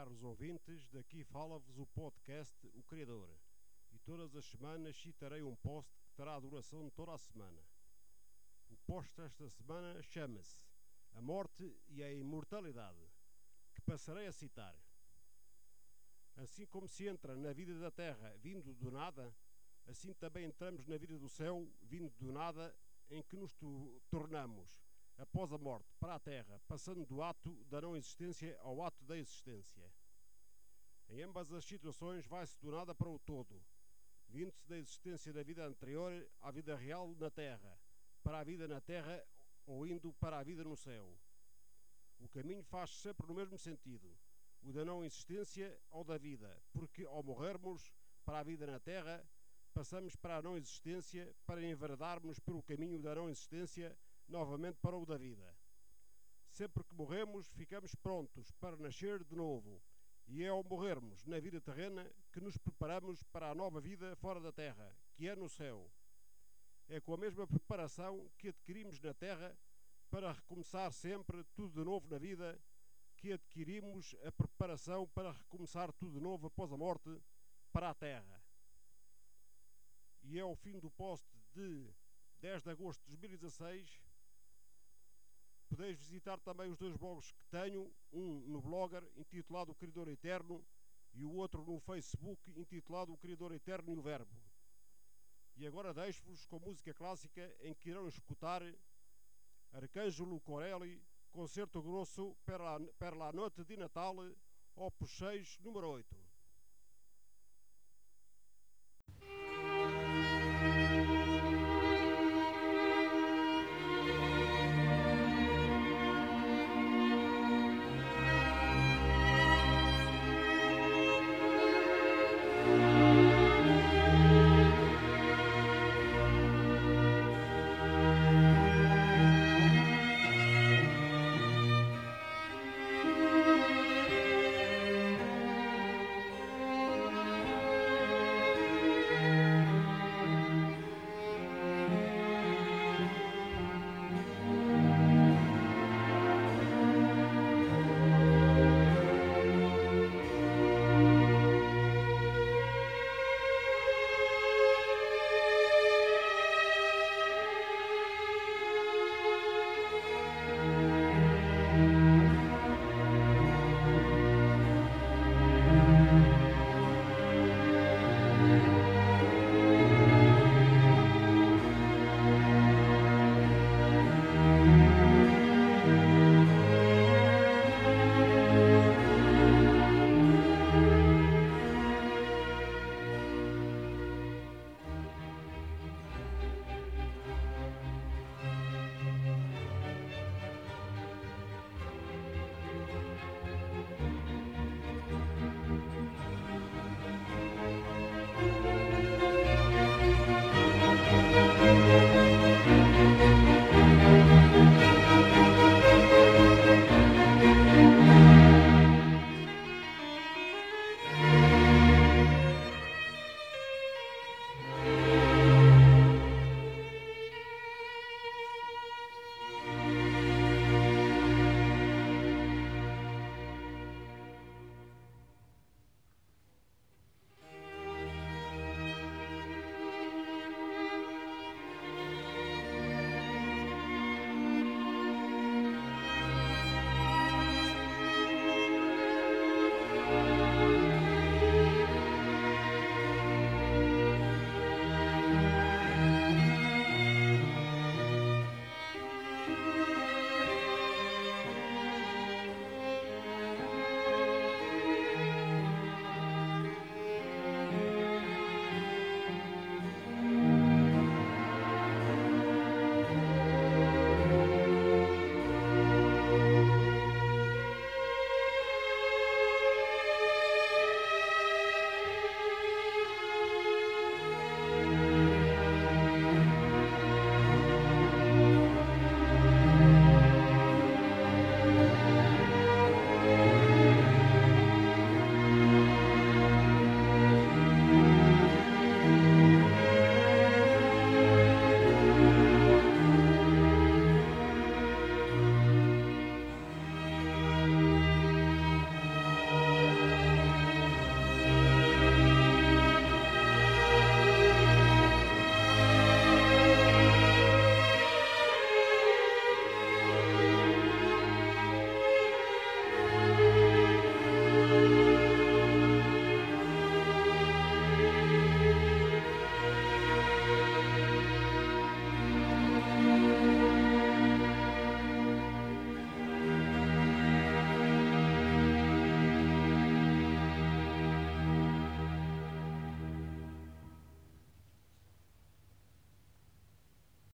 caros ouvintes, daqui fala-vos o podcast O Criador, e todas as semanas citarei um post que terá a duração de toda a semana. O post desta semana chama-se A Morte e a Imortalidade, que passarei a citar. Assim como se entra na vida da terra vindo do nada, assim também entramos na vida do céu vindo do nada, em que nos tornamos após a morte para a terra, passando do ato da não existência ao ato da existência. Em ambas as situações vai-se do nada para o todo, vindo-se da existência da vida anterior à vida real na terra, para a vida na terra ou indo para a vida no céu. O caminho faz-se sempre no mesmo sentido, o da não existência ou da vida, porque ao morrermos para a vida na terra, passamos para a não existência para enverdarmos pelo caminho da não existência novamente para o da vida. Sempre que morremos, ficamos prontos para nascer de novo, e é ao morrermos na vida terrena que nos preparamos para a nova vida fora da terra, que é no céu. É com a mesma preparação que adquirimos na terra para recomeçar sempre tudo de novo na vida, que adquirimos a preparação para recomeçar tudo de novo após a morte para a terra. E é o fim do post de 10 de agosto de 2016. Podeis visitar também os dois blogs que tenho, um no Blogger, intitulado O Criador Eterno, e o outro no Facebook, intitulado O Criador Eterno e o Verbo. E agora deixo-vos com música clássica em que irão escutar Arcangelo Corelli, Concerto Grosso per la Notte di Natale, Opus 6, número 8.